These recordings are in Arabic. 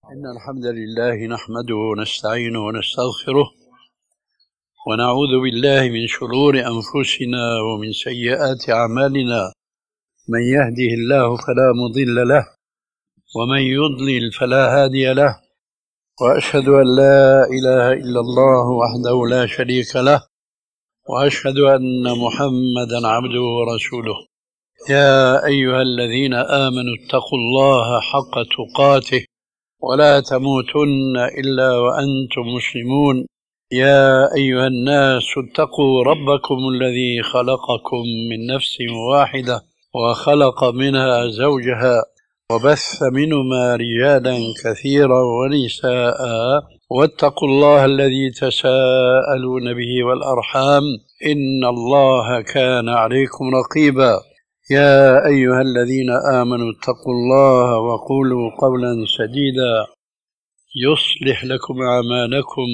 إن الحمد لله نحمده ونستعينه ونستغفره ونعوذ بالله من شرور أنفسنا ومن سيئات أعمالنا. من يهده الله فلا مضل له ومن يضلل فلا هادي له، وأشهد أن لا إله إلا الله وحده لا شريك له، وأشهد أن محمدا عبده ورسوله. يا أيها الذين آمنوا اتقوا الله حق تقاته ولا تموتن إلا وأنتم مسلمون. يا أيها الناس اتقوا ربكم الذي خلقكم من نفس واحدة وخلق منها زوجها وبث منهما رجالا كثيرا ونساء، واتقوا الله الذي تساءلون به والأرحام إن الله كان عليكم رقيبا. يا أيها الذين آمنوا اتقوا الله وقولوا قولا سديدا يصلح لكم أعمالكم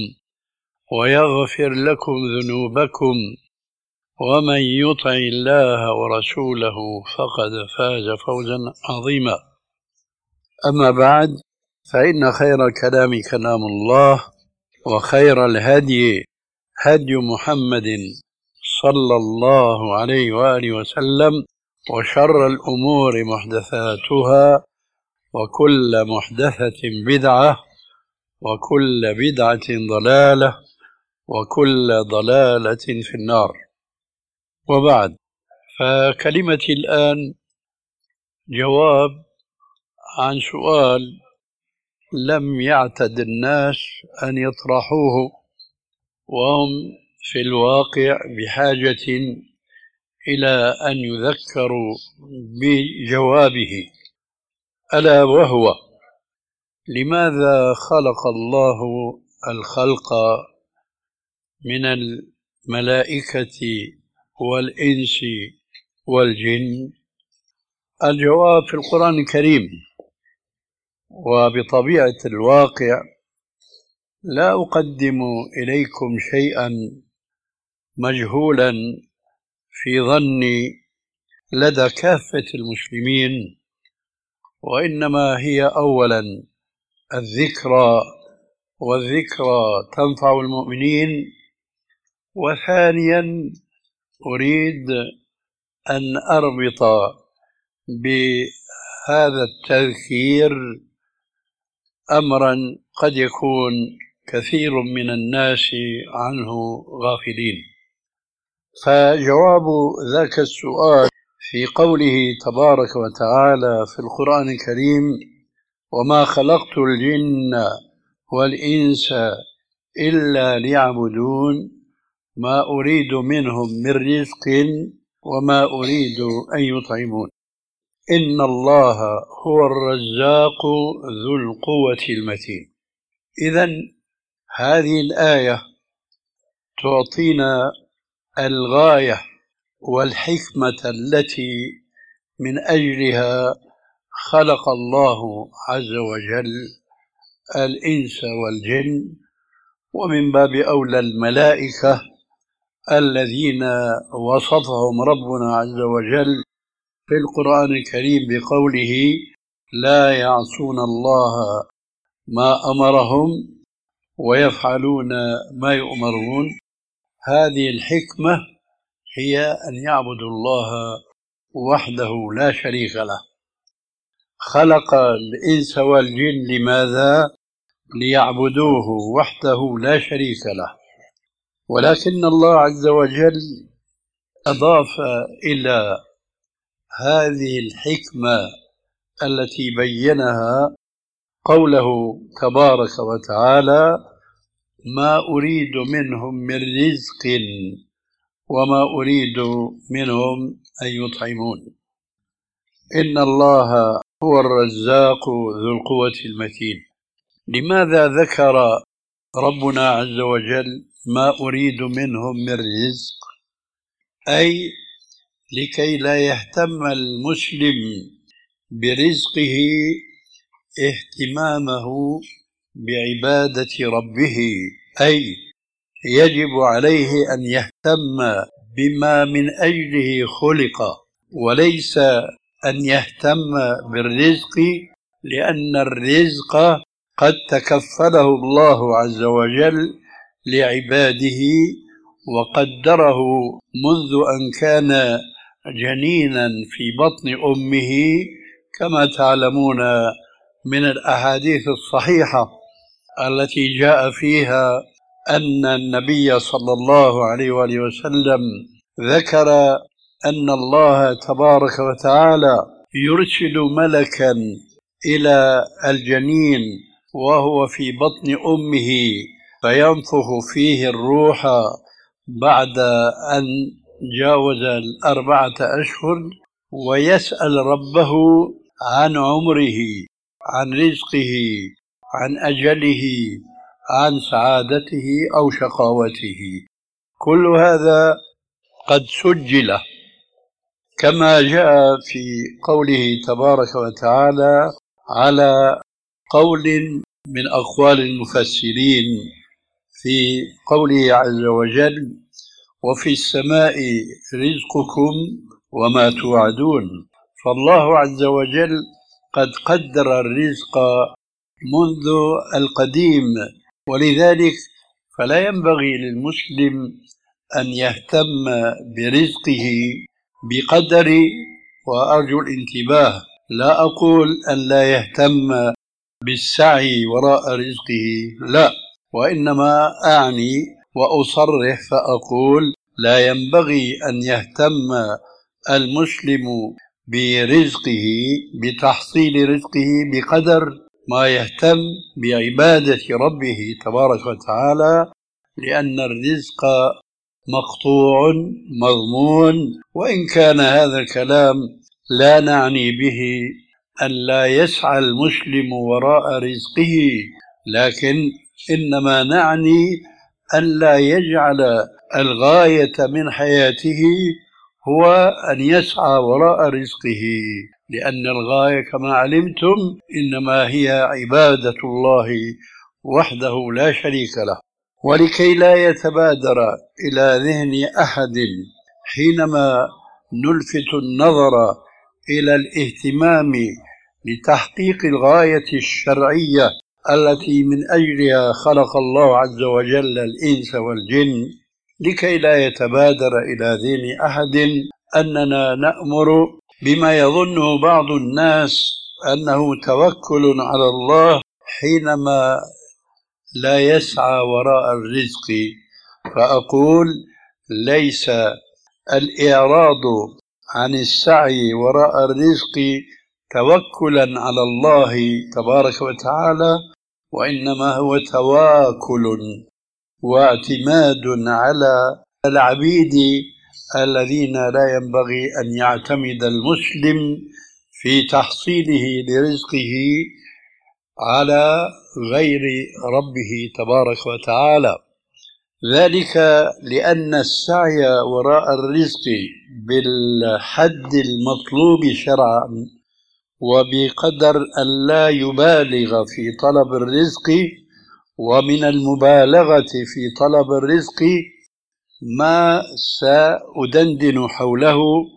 ويغفر لكم ذنوبكم، ومن يطع الله ورسوله فقد فاز فوزا عظيما. أما بعد، فإن خير الكلام كلام الله، وخير الهدي هدي محمد صلى الله عليه وآله وسلم، وشر الأمور محدثاتها، وكل محدثة بدعة، وكل بدعة ضلالة، وكل ضلالة في النار. وبعد، فكلمتي الآن جواب عن سؤال لم يعتد الناس أن يطرحوه، وهم في الواقع بحاجة إلى أن يذكروا بجوابه، ألا وهو: لماذا خلق الله الخلق من الملائكة والإنس والجن؟ الجواب في القرآن الكريم، وبطبيعة الواقع لا أقدم إليكم شيئا مجهولا في ظني لدى كافة المسلمين، وإنما هي أولا الذكرى، والذكرى تنفع المؤمنين. وثانيا أريد أن أربط بهذا التذكير أمرا قد يكون كثير من الناس عنه غافلين. فجواب ذاك السؤال في قوله تبارك وتعالى في القرآن الكريم: وما خلقت الجن والإنس إلا ليعبدون ما أريد منهم من رزق وما أريد أن يطعمون إن الله هو الرزاق ذو القوة المتين. إذن هذه الآية تعطينا الغاية والحكمة التي من أجلها خلق الله عز وجل الإنس والجن، ومن باب أولى الملائكة الذين وصفهم ربنا عز وجل في القرآن الكريم بقوله: لا يعصون الله ما أمرهم ويفعلون ما يؤمرون. هذه الحكمة هي أن يعبدوا الله وحده لا شريك له. خلق الإنس والجن لماذا؟ ليعبدوه وحده لا شريك له. ولكن الله عز وجل أضاف إلى هذه الحكمة التي بينها قوله تبارك وتعالى: ما أريد منهم من رزق وما أريد منهم أن يطعمون إن الله هو الرزاق ذو القوة المتين. لماذا ذكر ربنا عز وجل ما أريد منهم من رزق؟ أي لكي لا يهتم المسلم برزقه اهتمامه بعبادة ربه، أي يجب عليه أن يهتم بما من أجله خلق، وليس أن يهتم بالرزق، لأن الرزق قد تكفله الله عز وجل لعباده وقدره منذ أن كان جنينا في بطن أمه، كما تعلمون من الأحاديث الصحيحة التي جاء فيها أن النبي صلى الله عليه وآله وسلم ذكر أن الله تبارك وتعالى يرسل ملكا إلى الجنين وهو في بطن أمه فينفخ فيه الروح بعد أن جاوز 4 أشهر، ويسأل ربه عن عمره، عن رزقه، عن أجله، عن سعادته أو شقاوته. كل هذا قد سجل كما جاء في قوله تبارك وتعالى على قول من أقوال المفسرين في قوله عز وجل: وفي السماء رزقكم وما توعدون. فالله عز وجل قد قدر الرزق منذ القديم، ولذلك فلا ينبغي للمسلم أن يهتم برزقه بقدر، وأرجو الانتباه، لا أقول أن لا يهتم بالسعي وراء رزقه، لا، وإنما أعني وأصرح فأقول لا ينبغي أن يهتم المسلم برزقه، بتحصيل رزقه بقدر ما يهتم بعبادة ربه تبارك وتعالى، لأن الرزق مقطوع مضمون. وإن كان هذا الكلام لا نعني به أن لا يسعى المسلم وراء رزقه، لكن إنما نعني أن لا يجعل الغاية من حياته هو أن يسعى وراء رزقه، لأن الغاية كما علمتم إنما هي عبادة الله وحده لا شريك له. ولكي لا يتبادر إلى ذهن أحد حينما نلفت النظر إلى الاهتمام لتحقيق الغاية الشرعية التي من أجلها خلق الله عز وجل الإنس والجن، لكي لا يتبادر إلى ذهن أحد أننا نأمر بما يظنه بعض الناس أنه توكل على الله حينما لا يسعى وراء الرزق. فأقول: ليس الإعراض عن السعي وراء الرزق توكلا على الله تبارك وتعالى، وإنما هو تواكل واعتماد على العبيد الذين لا ينبغي أن يعتمد المسلم في تحصيله لرزقه على غير ربه تبارك وتعالى. ذلك لأن السعي وراء الرزق بالحد المطلوب شرعا وبقدر أن لا يبالغ في طلب الرزق، ومن المبالغة في طلب الرزق ما سأدندن حوله،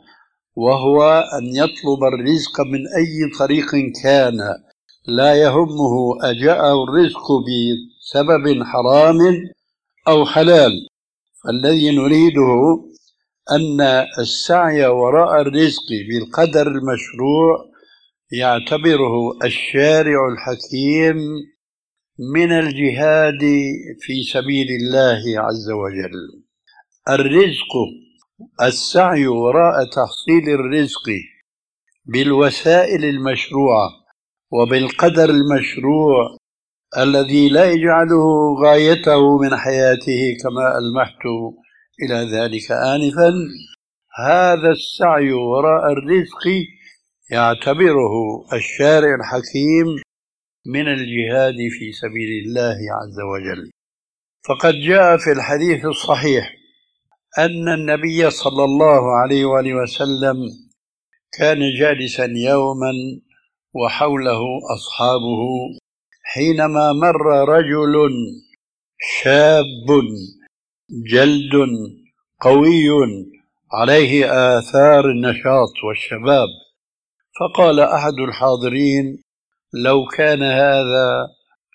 وهو أن يطلب الرزق من أي طريق كان، لا يهمه أجاءه الرزق بسبب حرام أو حلال. فالذي نريده أن السعي وراء الرزق بالقدر المشروع يعتبره الشارع الحكيم من الجهاد في سبيل الله عز وجل. الرزق، السعي وراء تحصيل الرزق بالوسائل المشروعة وبالقدر المشروع الذي لا يجعله غايته من حياته كما ألمحت إلى ذلك آنفا، هذا السعي وراء الرزق يعتبره الشارع الحكيم من الجهاد في سبيل الله عز وجل. فقد جاء في الحديث الصحيح أن النبي صلى الله عليه وآله وسلم كان جالسا يوما وحوله أصحابه، حينما مر رجل شاب جلد قوي عليه آثار النشاط والشباب، فقال أحد الحاضرين: لو كان هذا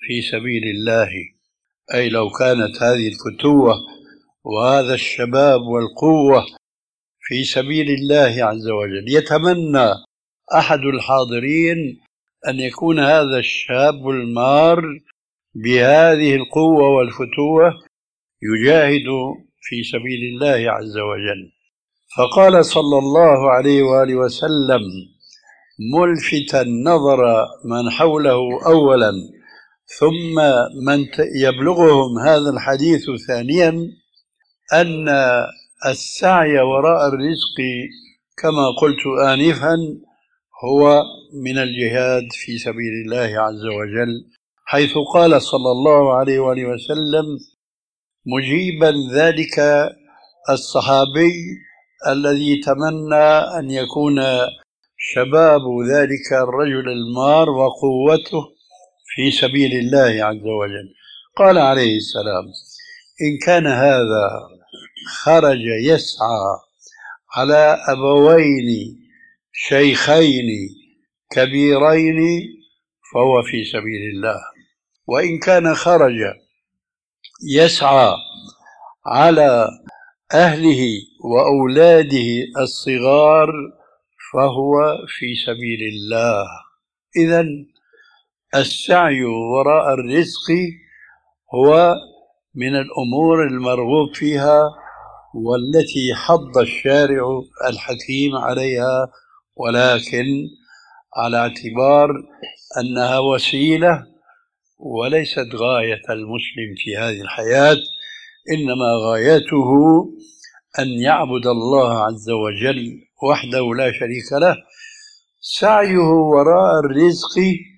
في سبيل الله، أي لو كانت هذه الفتوة وهذا الشباب والقوة في سبيل الله عز وجل. يتمنى أحد الحاضرين أن يكون هذا الشاب المار بهذه القوة والفتوة يجاهد في سبيل الله عز وجل. فقال صلى الله عليه وآله وسلم ملفتا نظر من حوله أولا ثم من يبلغهم هذا الحديث ثانيا، أن السعي وراء الرزق كما قلت آنفا هو من الجهاد في سبيل الله عز وجل، حيث قال صلى الله عليه وآله وسلم مجيبا ذلك الصحابي الذي تمنى أن يكون شباب ذلك الرجل المار وقوته في سبيل الله عز وجل، قال عليه السلام إن كان هذا خرج يسعى على أبوين شيخين كبيرين فهو في سبيل الله، وإن كان خرج يسعى على أهله وأولاده الصغار فهو في سبيل الله. إذن السعي وراء الرزق هو من الأمور المرغوب فيها والتي حض الشارع الحكيم عليها، ولكن على اعتبار أنها وسيلة وليست غاية المسلم في هذه الحياة، إنما غايته أن يعبد الله عز وجل وحده لا شريك له. سعيه وراء الرزق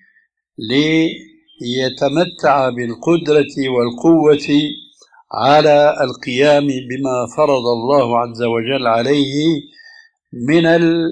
ليتمتع بالقدرة والقوة على القيام بما فرض الله عز وجل عليه من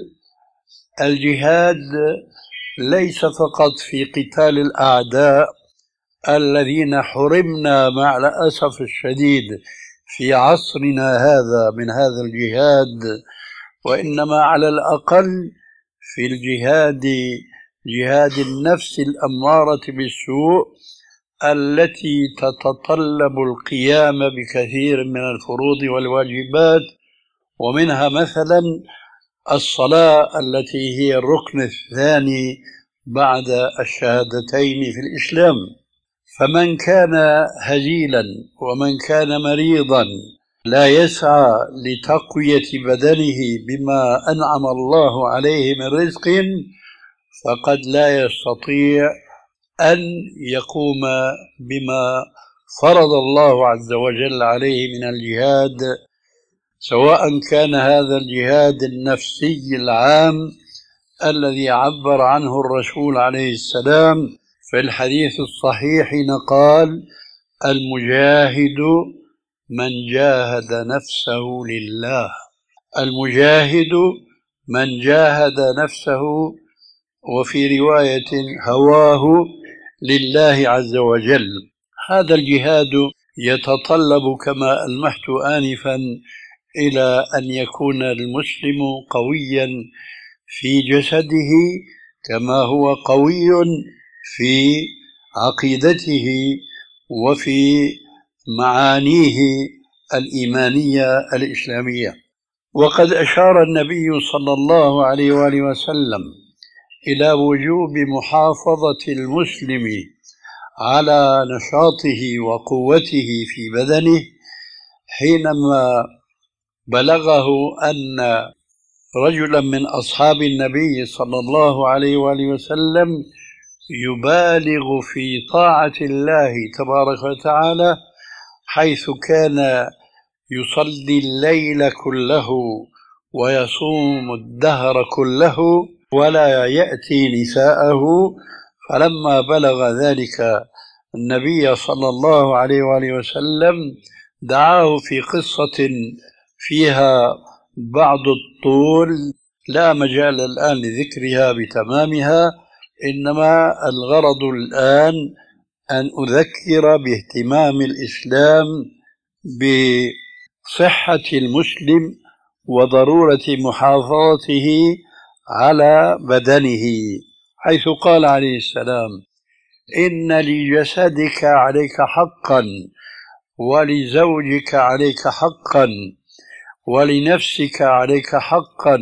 الجهاد، ليس فقط في قتال الأعداء الذين حرمنا مع الأسف الشديد في عصرنا هذا من هذا الجهاد، وإنما على الأقل في الجهاد، جهاد النفس الأمارة بالسوء التي تتطلب القيام بكثير من الفروض والواجبات، ومنها مثلا الصلاة التي هي الركن الثاني بعد الشهادتين في الإسلام. فمن كان هزيلا ومن كان مريضا لا يسعى لتقوية بدنه بما أنعم الله عليه من رزق فقد لا يستطيع أن يقوم بما فرض الله عز وجل عليه من الجهاد، سواء كان هذا الجهاد النفسي العام الذي عبر عنه الرسول عليه السلام في الحديث الصحيح حين قال المجاهد من جاهد نفسه لله، المجاهد من جاهد نفسه، وفي رواية هواه لله عز وجل. هذا الجهاد يتطلب كما ألمحت آنفا إلى أن يكون المسلم قويا في جسده كما هو قوي في عقيدته وفي معانيه الإيمانية الإسلامية. وقد أشار النبي صلى الله عليه وآله وسلم إلى وجوب محافظة المسلم على نشاطه وقوته في بدنه حينما بلغه أن رجلا من أصحاب النبي صلى الله عليه وآله وسلم يبالغ في طاعة الله تبارك وتعالى، حيث كان يصلي الليل كله ويصوم الدهر كله ولا يأتي نساءه. فلما بلغ ذلك النبي صلى الله عليه وآله وسلم دعاه في قصة فيها بعض الطول لا مجال الآن لذكرها بتمامها، إنما الغرض الآن أن أذكر باهتمام الإسلام بصحة المسلم وضرورة محافظته على بدنه، حيث قال عليه السلام إن لجسدك عليك حقا، ولزوجك عليك حقا، ولنفسك عليك حقا،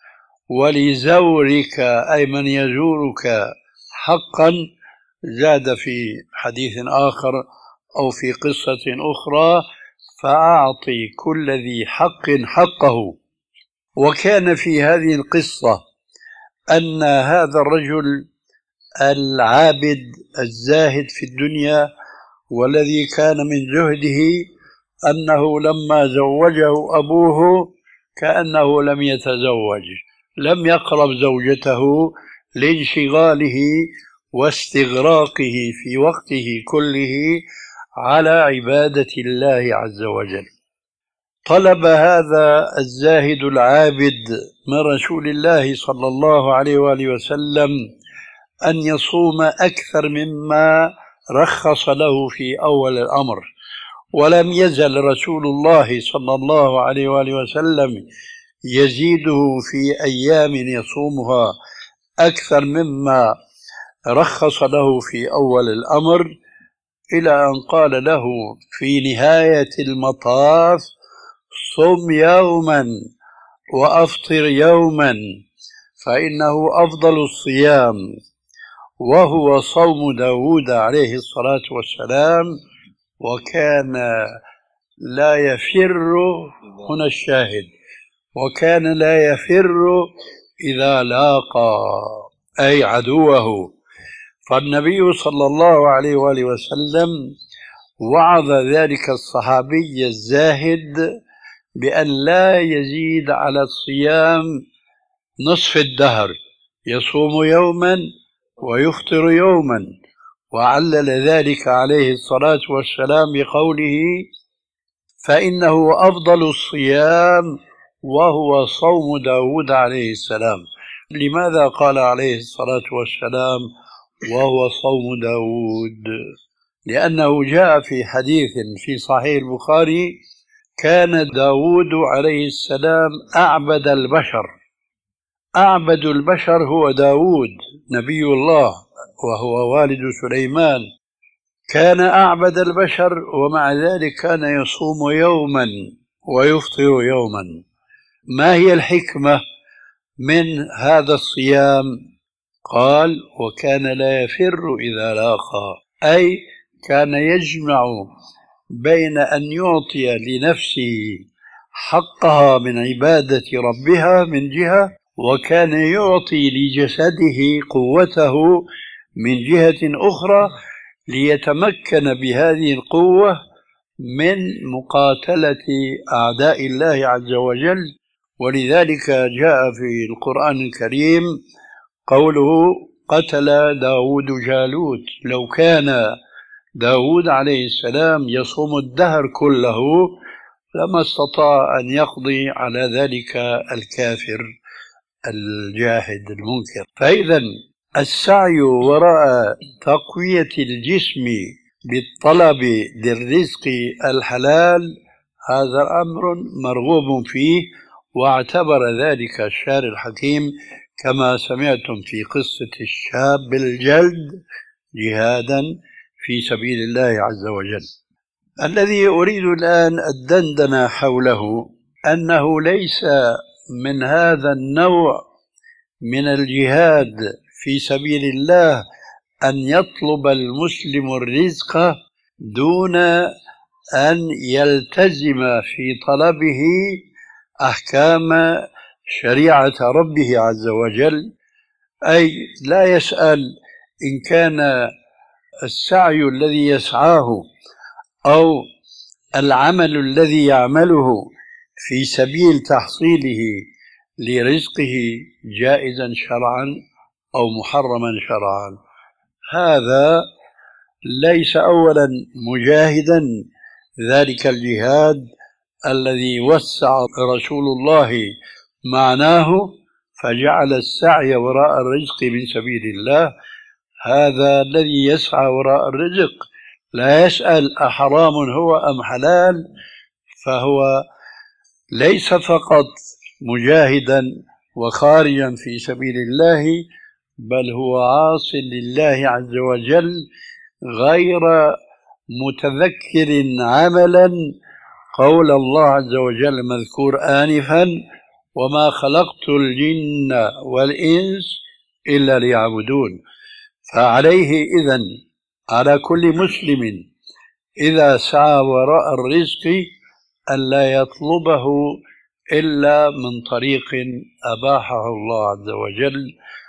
ولزورك أي من يزورك حقا. زاد في حديث آخر أو في قصة أخرى: فأعطي كل ذي حق حقه. وكان في هذه القصة أن هذا الرجل العابد الزاهد في الدنيا، والذي كان من زهده أنه لما زوجه أبوه كأنه لم يتزوج، لم يقرب زوجته لانشغاله واستغراقه في وقته كله على عبادة الله عز وجل. طلب هذا الزاهد العابد من رسول الله صلى الله عليه وآله وسلم أن يصوم أكثر مما رخص له في أول الأمر، ولم يزل رسول الله صلى الله عليه وآله وسلم يزيده في أيام يصومها أكثر مما رخص له في أول الأمر، إلى أن قال له في نهاية المطاف: صم يوما وأفطر يوما، فإنه أفضل الصيام، وهو صوم داود عليه الصلاة والسلام. وكان لا يفر، هنا الشاهد، وكان لا يفر إذا لاقى أي عدوه. فالنبي صلى الله عليه وآله وسلم وعظ ذلك الصحابي الزاهد بأن لا يزيد على الصيام نصف الدهر، يصوم يوما ويفطر يوما. وعلل ذلك عليه الصلاة والسلام بقوله: فإنه أفضل الصيام وهو صوم داود عليه السلام. لماذا قال عليه الصلاة والسلام وهو صوم داود؟ لأنه جاء في حديث في صحيح البخاري: كان داود عليه السلام أعبد البشر. أعبد البشر هو داود نبي الله وهو والد سليمان، كان أعبد البشر، ومع ذلك كان يصوم يوما ويفطر يوما. ما هي الحكمة من هذا الصيام؟ قال: وكان لا يفر إذا لاقى، أي كان يجمع بين أن يعطي لنفسه حقها من عبادة ربها من جهة، وكان يعطي لجسده قوته من جهة أخرى، ليتمكن بهذه القوة من مقاتلة أعداء الله عز وجل. ولذلك جاء في القرآن الكريم قوله: قتل داود جالوت. لو كان داود عليه السلام يصوم الدهر كله لما استطاع أن يقضي على ذلك الكافر الجاحد المنكر. فإذا السعي وراء تقوية الجسم بالطلب للرزق الحلال هذا أمر مرغوب فيه، واعتبر ذلك الشارع الحكيم كما سمعتم في قصة الشاب الجلد جهادا في سبيل الله عز وجل. الذي أريد الآن الدندن حوله أنه ليس من هذا النوع من الجهاد في سبيل الله أن يطلب المسلم الرزق دون أن يلتزم في طلبه أحكام شريعة ربه عز وجل، أي لا يسأل إن كان السعي الذي يسعاه أو العمل الذي يعمله في سبيل تحصيله لرزقه جائزا شرعا أو محرما شرعا. هذا ليس أولا مجاهدا ذلك الجهاد الذي وسع رسول الله معناه فجعل السعي وراء الرزق من سبيل الله. هذا الذي يسعى وراء الرزق لا يسأل أحرام هو أم حلال، فهو ليس فقط مجاهدا وخارجا في سبيل الله، بل هو عاص لله عز وجل غير متذكر عملا قول الله عز وجل مذكور آنفا: وما خلقت الجن والإنس إلا ليعبدون. فعليه إذن على كل مسلم إذا سعى وراء الرزق ألا يطلبه إلا من طريق أباحه الله عز وجل،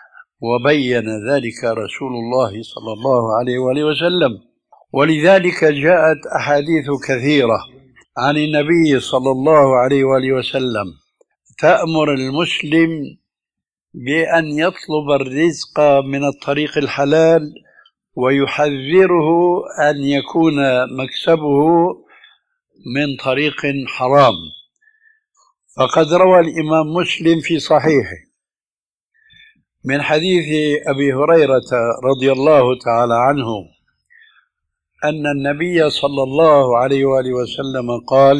وبين ذلك رسول الله صلى الله عليه وآله وسلم. ولذلك جاءت أحاديث كثيرة عن النبي صلى الله عليه وآله وسلم تأمر المسلم بأن يطلب الرزق من الطريق الحلال، ويحذره أن يكون مكسبه من طريق حرام. فقد روى الإمام مسلم في صحيحه من حديث أبي هريرة رضي الله تعالى عنه أن النبي صلى الله عليه وآله وسلم قال: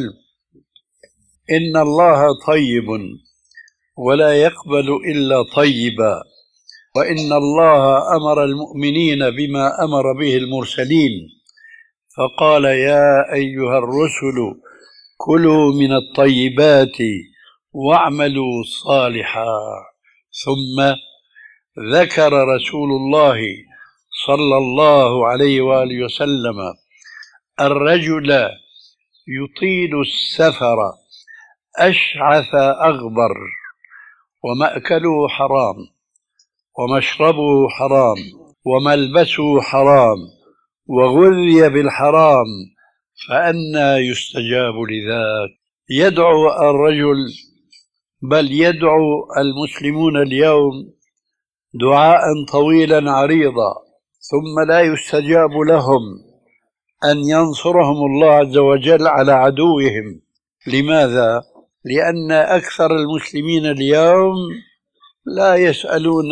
إن الله طيب ولا يقبل إلا طيبا، وإن الله أمر المؤمنين بما أمر به المرسلين، فقال: يا أيها الرسل كلوا من الطيبات واعملوا صالحا. ثم ذكر رسول الله صلى الله عليه وآله وسلم الرجل يطيل السفر أشعث أغبر، ومأكله حرام، ومشربه حرام، وملبسه حرام، وغذي بالحرام، فأنى يستجاب لذاك؟ يدعو الرجل، بل يدعو المسلمون اليوم دعاء طويلا عريضا، ثم لا يستجاب لهم أن ينصرهم الله عز وجل على عدوهم. لماذا؟ لأن أكثر المسلمين اليوم لا يسألون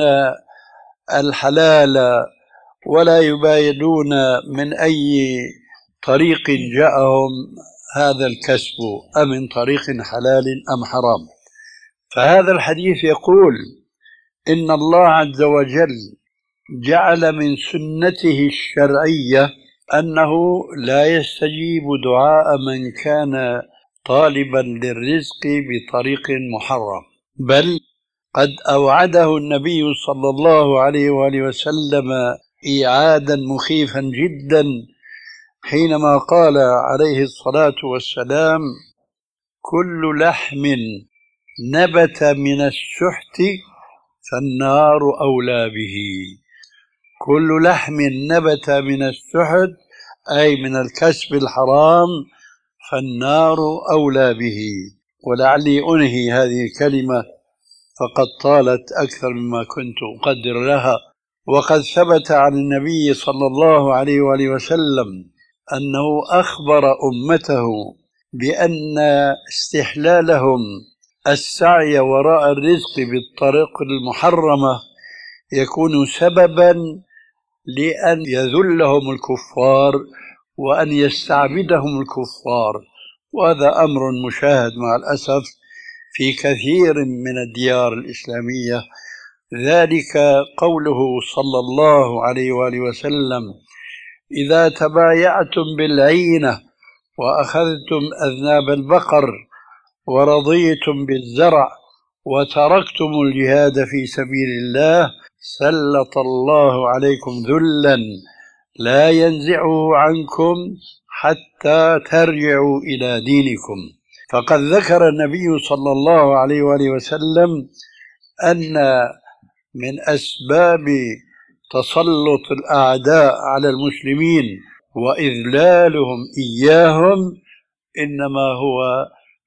الحلال ولا يبايدون من أي طريق جاءهم هذا الكسب، أمن طريق حلال أم حرام. فهذا الحديث يقول إن الله عز وجل جعل من سنته الشرعية أنه لا يستجيب دعاء من كان طالبا للرزق بطريق محرم، بل قد أوعده النبي صلى الله عليه وآله وسلم إيعادا مخيفا جدا حينما قال عليه الصلاة والسلام: كل لحم نبت من السحت فالنار أولى به. كل لحم نبت من السحت أي من الكسب الحرام فالنار أولى به. ولعلي أنهي هذه الكلمة فقد طالت أكثر مما كنت أقدر لها. وقد ثبت عن النبي صلى الله عليه وآله وسلم أنه أخبر أمته بأن استحلالهم السعي وراء الرزق بالطريق المحرمة يكون سببا لأن يذلهم الكفار وأن يستعبدهم الكفار، وهذا أمر مشاهد مع الأسف في كثير من الديار الإسلامية. ذلك قوله صلى الله عليه وآله وسلم: إذا تبايعتم بالعينة وأخذتم أذناب البقر ورضيتم بالزرع وتركتم الجهاد في سبيل الله سلط الله عليكم ذلا لا ينزعه عنكم حتى ترجعوا إلى دينكم. فقد ذكر النبي صلى الله عليه وآله وسلم أن من أسباب تسلط الأعداء على المسلمين وإذلالهم إياهم إنما هو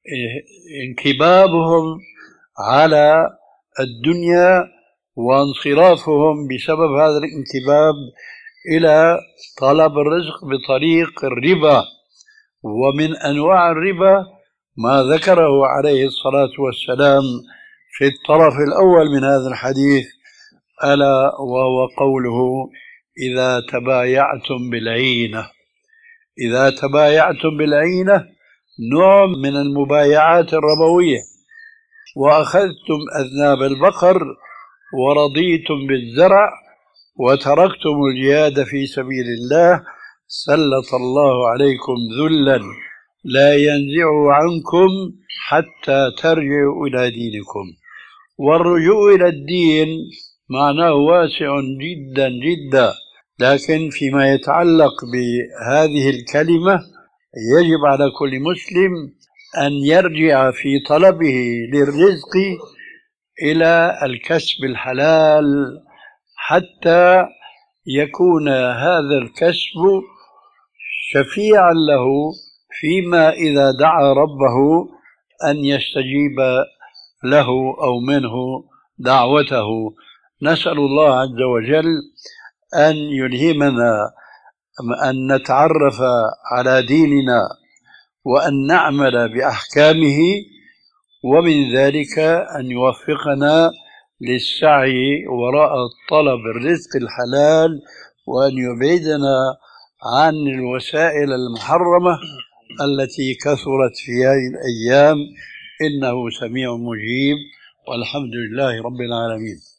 انكبابهم على الدنيا وانصرافهم بسبب هذا الانكباب إلى طلب الرزق بطريق الربا. ومن أنواع الربا ما ذكره عليه الصلاة والسلام في الطرف الأول من هذا الحديث، ألا وهو قوله: إذا تبايعتم بالعينة. إذا تبايعتم بالعينة نوع من المبايعات الربوية، وأخذتم أذناب البقر ورضيتم بالزرع وتركتم الجهاد في سبيل الله سلط الله عليكم ذلا لا ينزع عنكم حتى ترجعوا إلى دينكم. والرجوع إلى الدين معناه واسع جدا جدا، لكن فيما يتعلق بهذه الكلمة يجب على كل مسلم أن يرجع في طلبه للرزق إلى الكسب الحلال حتى يكون هذا الكسب شفيعا له فيما إذا دعا ربه أن يستجيب له أو منه دعوته. نسأل الله عز وجل أن يلهمنا أن نتعرف على ديننا وأن نعمل بأحكامه، ومن ذلك أن يوفقنا للسعي وراء طلب الرزق الحلال، وأن يبعدنا عن الوسائل المحرمة التي كثرت في هذه الأيام. إنه سميع مجيب، والحمد لله رب العالمين.